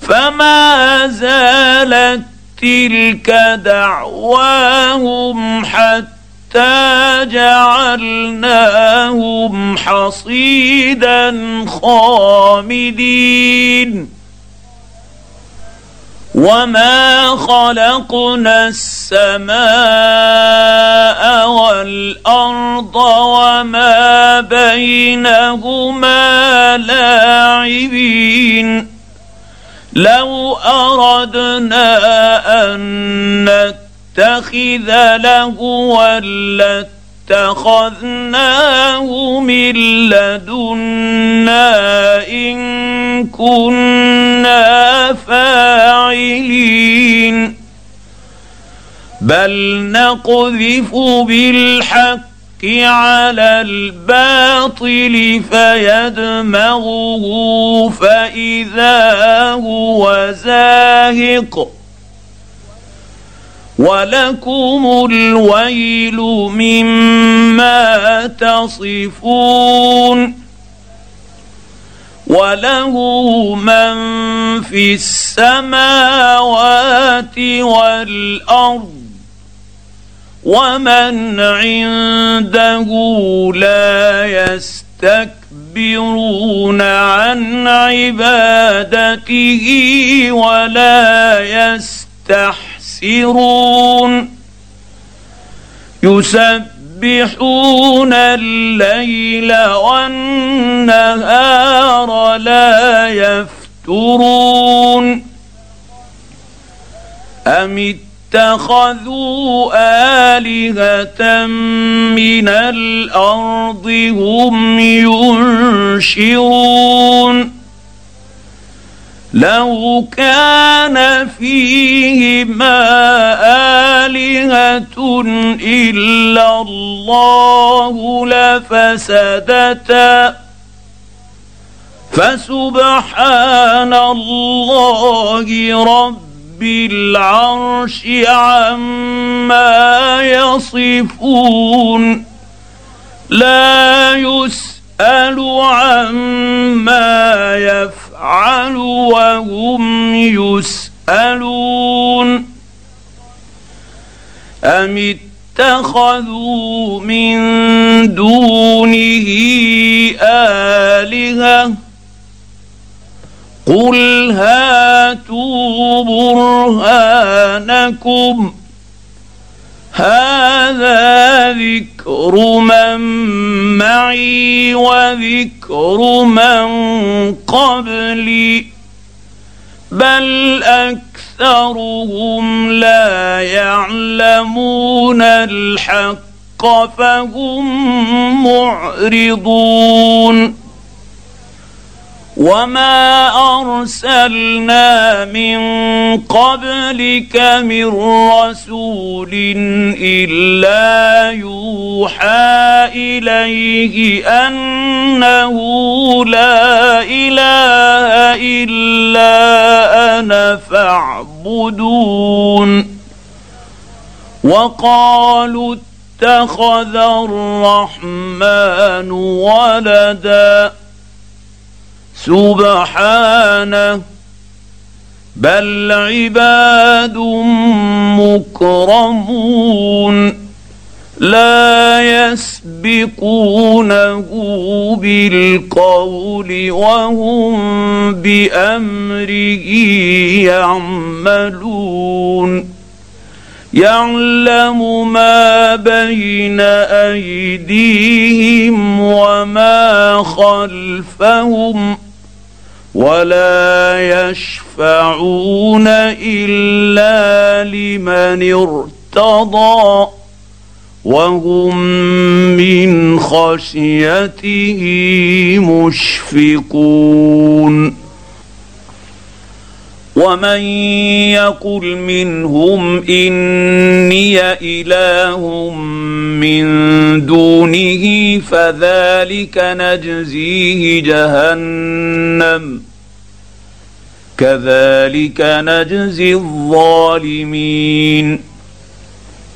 فما زالت تلك دعواهم حتى جعلناهم حصيدا خامدين. وما خلقنا السماء والأرض وما بينهما لاعبين. لو أردنا أن نتخذ لهوا لاتخذناه من لدنا إن كنا فاعلين. بل نقذف بالحق على الباطل فيدمغه فإذا هو زاهق. ولكم الويل مما تصفون. وله من في السماوات والأرض ومن عنده لا يستكبرون عن عبادته ولا يستحسرون. يسبحون الليل والنهار لا يفترون. أم اتخذوا آلهة من الأرض هم ينشرون. لو كان فيهما آلهة إلا الله لفسدتا فسبحان الله رب العرش عما يصفون. لا يسأل عما يفعل وهم يسألون. أم اتخذوا من دونه آلهة قل هاتوا برهانكم هذا ذكر من معي وذكر من قبلي بل أكثرهم لا يعلمون الحق فهم معرضون. وما أرسلنا من قبلك من رسول إلا يوحى إليه أنه لا إله إلا أنا فاعبدون. وقالوا اتخذ الرحمن ولدا سبحانه بل عباد مكرمون لا يسبقونه بالقول وهم بأمره يعملون. يعلم ما بين أيديهم وما خلفهم ولا يشفعون إلا لمن ارتضى وهم من خشيته مشفقون. ومن يقل منهم إني إله من دونه فذلك نجزيه جهنم كذلك نجزي الظالمين.